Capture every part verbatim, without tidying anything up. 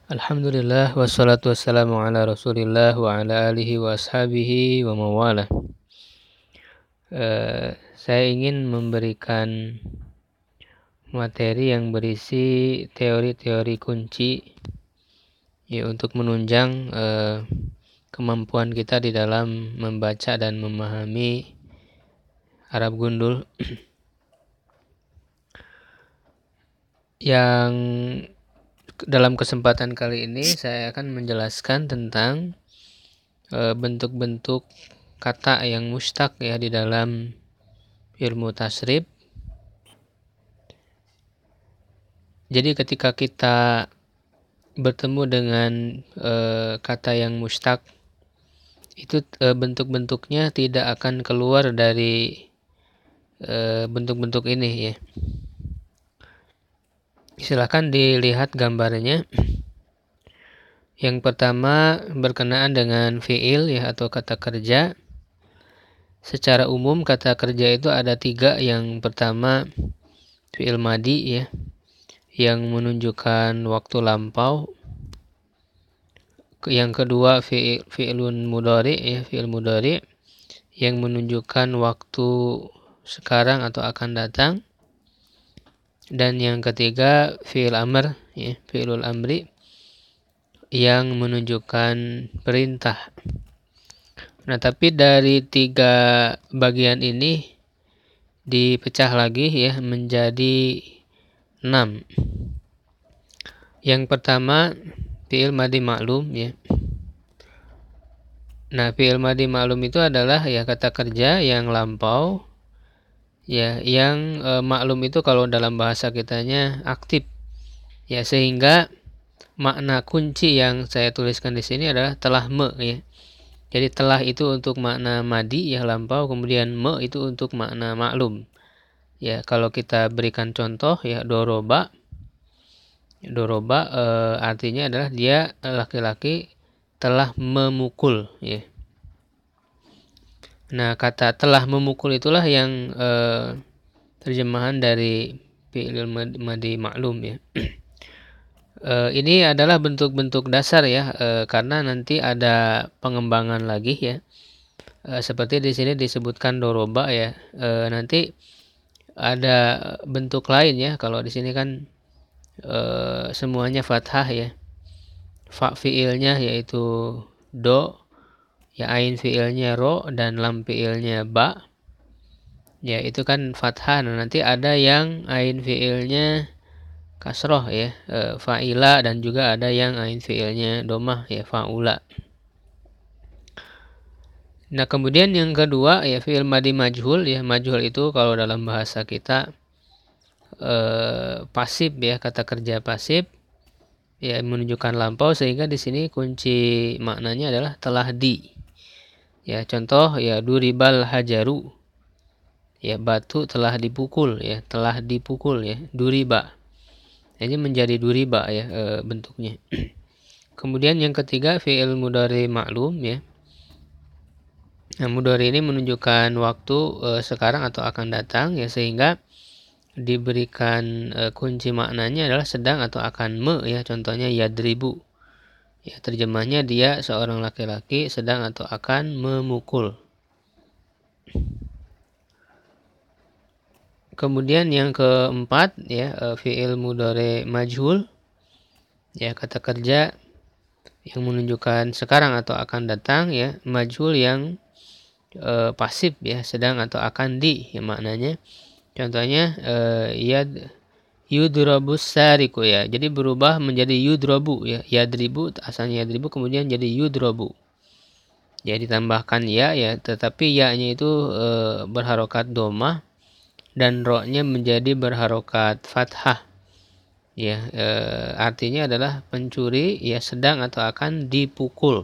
Alhamdulillah wassalatu wassalamu ala Rasulillah wa ala alihi wa ashabihi wa mawalah. Uh, saya ingin memberikan materi yang berisi teori-teori kunci ya untuk menunjang uh, kemampuan kita di dalam membaca dan memahami Arab gundul. Yang dalam kesempatan kali ini saya akan menjelaskan tentang e, bentuk-bentuk kata yang mustaq ya di dalam ilmu tasrif. Jadi ketika kita bertemu dengan e, kata yang mustaq, itu e, bentuk-bentuknya tidak akan keluar dari e, bentuk-bentuk ini ya. Silahkan dilihat gambarnya. Yang pertama berkenaan dengan fi'il ya atau kata kerja. Secara umum kata kerja itu ada tiga. Yang pertama fi'il madi ya, yang menunjukkan waktu lampau. Yang kedua fi'il fi'ilun mudhari ya, fi'il mudhari yang menunjukkan waktu sekarang atau akan datang. Dan yang ketiga fi'il amr ya, fi'ilul amri yang menunjukkan perintah. Nah, tapi dari tiga bagian ini dipecah lagi ya menjadi enam. Yang pertama fi'il madi ma'lum ya. Nah, fi'il madi ma'lum itu adalah ya kata kerja yang lampau. Ya, yang e, maklum itu kalau dalam bahasa kitanya aktif. Ya, sehingga makna kunci yang saya tuliskan di sini adalah telah me ya. Jadi telah itu untuk makna madi ya lampau, kemudian me itu untuk makna maklum. Ya, kalau kita berikan contoh ya doroba. Doroba e, artinya adalah dia laki-laki telah memukul ya. Nah, kata telah memukul itulah yang eh, terjemahan dari fi'il madi maklum ya. eh, ini adalah bentuk-bentuk dasar ya, eh, karena nanti ada pengembangan lagi ya. Eh, seperti di sini disebutkan doroba ya. Eh, nanti ada bentuk lain ya. Kalau di sini kan eh, semuanya fathah ya. Fa fi'ilnya yaitu do. Ya, ain fi'ilnya ro dan lam fi'ilnya ba. Ya, itu kan fathah. Nah, nanti ada yang ain fi'ilnya kasroh ya, e, fa'ila, dan juga ada yang ain fi'ilnya domah ya, fa'ula. Nah, kemudian yang kedua ya fi'il madi majhul ya. Majhul itu kalau dalam bahasa kita e, pasif ya, kata kerja pasif ya menunjukkan lampau, sehingga di sini kunci maknanya adalah telah di. Ya, contoh ya duribal hajaru. Ya, batu telah dipukul ya, telah dipukul ya, duriba. Ini menjadi duriba ya e, bentuknya. Kemudian yang ketiga fi'il mudhari ma'lum ya. Nah, mudhari ini menunjukkan waktu e, sekarang atau akan datang ya, sehingga diberikan e, kunci maknanya adalah sedang atau akan me ya, contohnya yadribu. Ya, terjemahnya dia seorang laki-laki sedang atau akan memukul. Kemudian yang keempat ya fi'il mudhari majhul ya, kata kerja yang menunjukkan sekarang atau akan datang ya, majhul yang e, pasif ya, sedang atau akan di ya maknanya. Contohnya e, yad yudrabus sariku ya. Jadi berubah menjadi yudrabu ya. Yadribu asalnya yadribu kemudian jadi yudrabu. Ya, ditambahkan ya ya, tetapi ya-nya itu e, berharokat domah dan ro-nya menjadi berharokat fathah. Ya, e, artinya adalah pencuri ya sedang atau akan dipukul.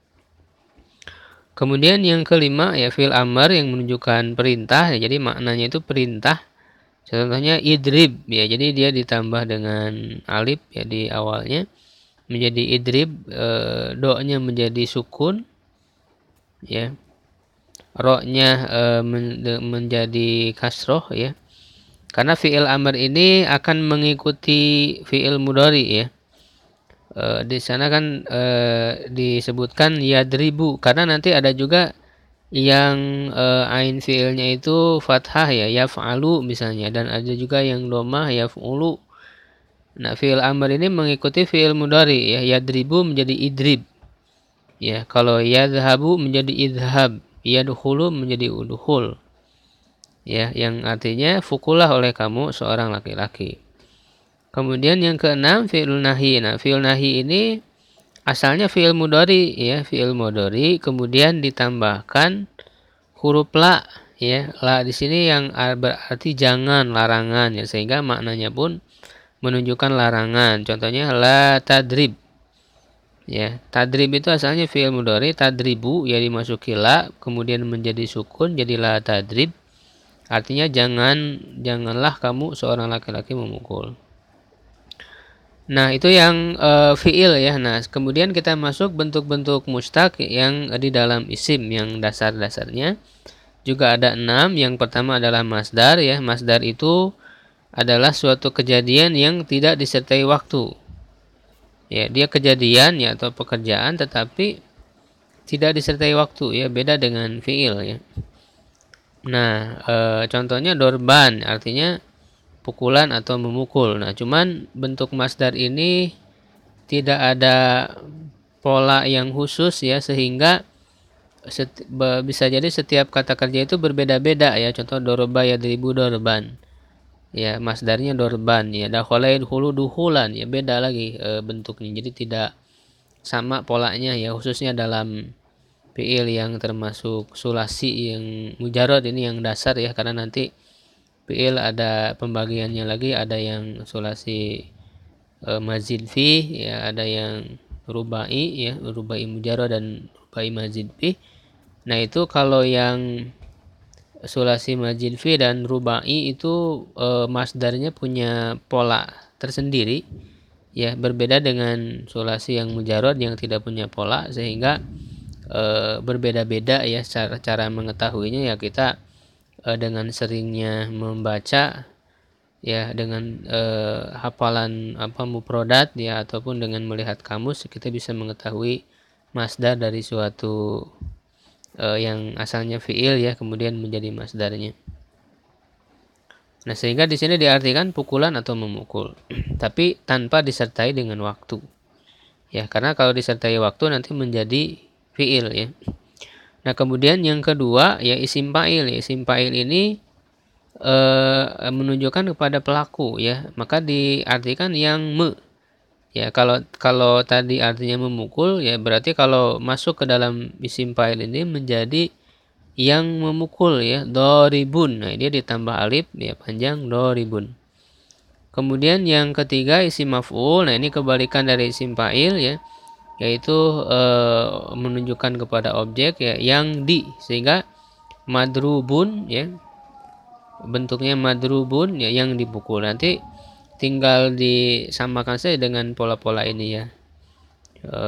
Kemudian yang kelima ya fi'il amr yang menunjukkan perintah ya, jadi maknanya itu perintah. Contohnya idrib ya, jadi dia ditambah dengan alif ya di awalnya menjadi idrib, e, do-nya menjadi sukun ya. Ro-nya e, men, menjadi kasroh ya. Karena fi'il amr ini akan mengikuti fi'il mudhari ya. E, di sana kan e, disebutkan yadribu karena nanti ada juga yang e, ain fiilnya itu fathah ya, yaf'alu misalnya, dan ada juga yang domah yaf'ulu. Nah, fiil amr ini mengikuti fiil mudhari ya, yadribu menjadi idrib. Ya, kalau yadhabu menjadi idhab, yadkhulu menjadi udkhul. Ya, yang artinya fukulah oleh kamu seorang laki-laki. Kemudian yang keenam fi'il nahi. Nah, fi'il nahi ini asalnya fi'il mudhari ya, fi'il mudhari kemudian ditambahkan huruf la ya. La di sini yang berarti jangan, larangan ya, sehingga maknanya pun menunjukkan larangan. Contohnya la tadrib. Ya, tadrib itu asalnya fi'il mudhari, tadribu ya dimasuki la kemudian menjadi sukun jadi la tadrib. Artinya jangan janganlah kamu seorang laki-laki memukul. Nah, itu yang e, fi'il ya. Nah, kemudian kita masuk bentuk-bentuk mustaq yang di dalam isim yang dasar-dasarnya. Juga ada enam. Yang pertama adalah masdar ya. Masdar itu adalah suatu kejadian yang tidak disertai waktu. Ya, dia kejadian ya atau pekerjaan tetapi tidak disertai waktu ya, beda dengan fi'il ya. Nah, e, contohnya dorban artinya pukulan atau memukul. Nah, cuman bentuk masdar ini tidak ada pola yang khusus ya, sehingga seti- bisa jadi setiap kata kerja itu berbeda-beda ya. Contoh doroba yadribu dorban. Ya, masdarnya dorban ya. Dakhala yadkhulu dukhulan ya, beda lagi e, bentuknya. Jadi tidak sama polanya ya, khususnya dalam fi'il yang termasuk sulasi yang mujarrad ini yang dasar ya, karena nanti fi'il ada pembagiannya lagi, ada yang sulasi e, mazid fi ya, ada yang rubai ya, rubai mujarrad dan rubai mazid fi. Nah, itu kalau yang sulasi mazid fi dan rubai itu e, masdarnya punya pola tersendiri ya, berbeda dengan sulasi yang mujarrad yang tidak punya pola, sehingga e, berbeda-beda ya cara cara mengetahuinya ya. Kita dengan seringnya membaca ya, dengan eh, hafalan apa mufradat ya, ataupun dengan melihat kamus kita bisa mengetahui masdar dari suatu eh, yang asalnya fi'il ya kemudian menjadi masdarnya. Nah, sehingga di sini diartikan pukulan atau memukul tapi tanpa disertai dengan waktu ya, karena kalau disertai waktu nanti menjadi fi'il ya. Nah, kemudian yang kedua ya isim fa'il. Isim fa'il ini e, menunjukkan kepada pelaku ya, maka diartikan yang me. Ya, kalau kalau tadi artinya memukul ya, berarti kalau masuk ke dalam isim fa'il ini menjadi yang memukul ya, doribun. Nah, dia ditambah alif ya panjang doribun. Kemudian yang ketiga isim maf'ul. Nah, ini kebalikan dari isim fa'il ya, yaitu e, menunjukkan kepada objek ya yang di, sehingga madrubun ya bentuknya madrubun ya yang dipukul. Nanti tinggal disamakan saja dengan pola-pola ini ya, e,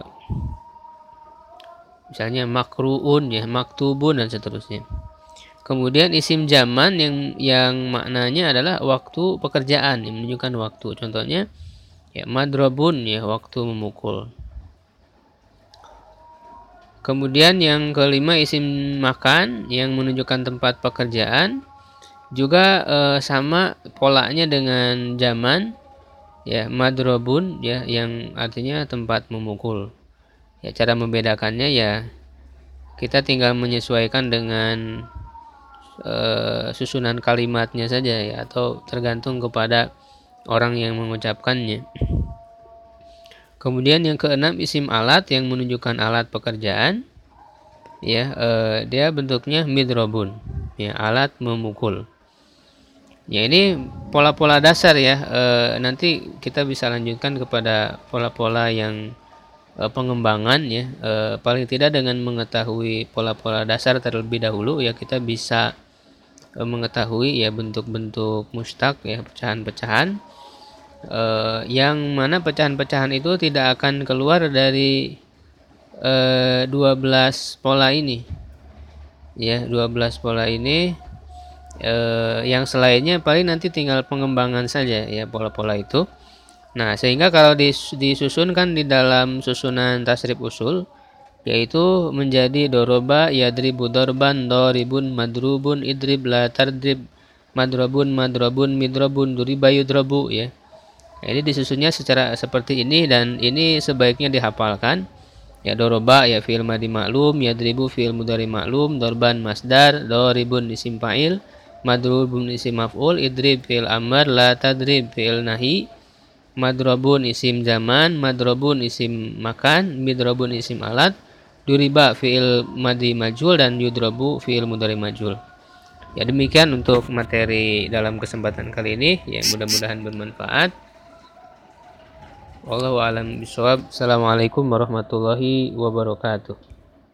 misalnya makruun ya, maktubun dan seterusnya. Kemudian isim zaman yang yang maknanya adalah waktu pekerjaan yang menunjukkan waktu. Contohnya ya madrobun ya waktu memukul. Kemudian yang kelima isim makan yang menunjukkan tempat pekerjaan, juga e, sama polanya dengan zaman ya, madrobun ya yang artinya tempat memukul. Ya, cara membedakannya ya kita tinggal menyesuaikan dengan e, susunan kalimatnya saja ya, atau tergantung kepada orang yang mengucapkannya. Kemudian yang keenam isim alat yang menunjukkan alat pekerjaan ya, eh, dia bentuknya midrobun ya, alat memukul. Ya, ini pola-pola dasar ya, eh, nanti kita bisa lanjutkan kepada pola-pola yang eh, pengembangan ya, eh, paling tidak dengan mengetahui pola-pola dasar terlebih dahulu ya kita bisa eh, mengetahui ya bentuk-bentuk mustaq ya, pecahan-pecahan. Uh, yang mana pecahan-pecahan itu tidak akan keluar dari uh, dua belas pola ini ya, dua belas pola ini. Uh, yang selainnya paling nanti tinggal pengembangan saja ya pola-pola itu. Nah, sehingga kalau disusunkan di dalam susunan tasrif usul, yaitu menjadi doroba yadribu dorban doribun madrubun idrib la tardrib madrobun madrobun midrobun duriba yudrobu ya. Nah, ini disusunnya secara seperti ini dan ini sebaiknya dihafalkan. Ya doroba ya fi'il madi maklum, yadribu fi'il mudhari maklum, dorban masdar, doribun isim fa'il, madrubun isim maf'ul, idrib fi'il amr, la tadrib fi'il nahi, madrobun isim zaman, madrobun isim makan, midrobun isim alat, duriba fi'il madi majul dan yudrobu fi'il mudhari majul. Ya demikian untuk materi dalam kesempatan kali ini, ya mudah-mudahan bermanfaat. Wallahu a'lam bishawab. Assalamualaikum warahmatullahi wabarakatuh.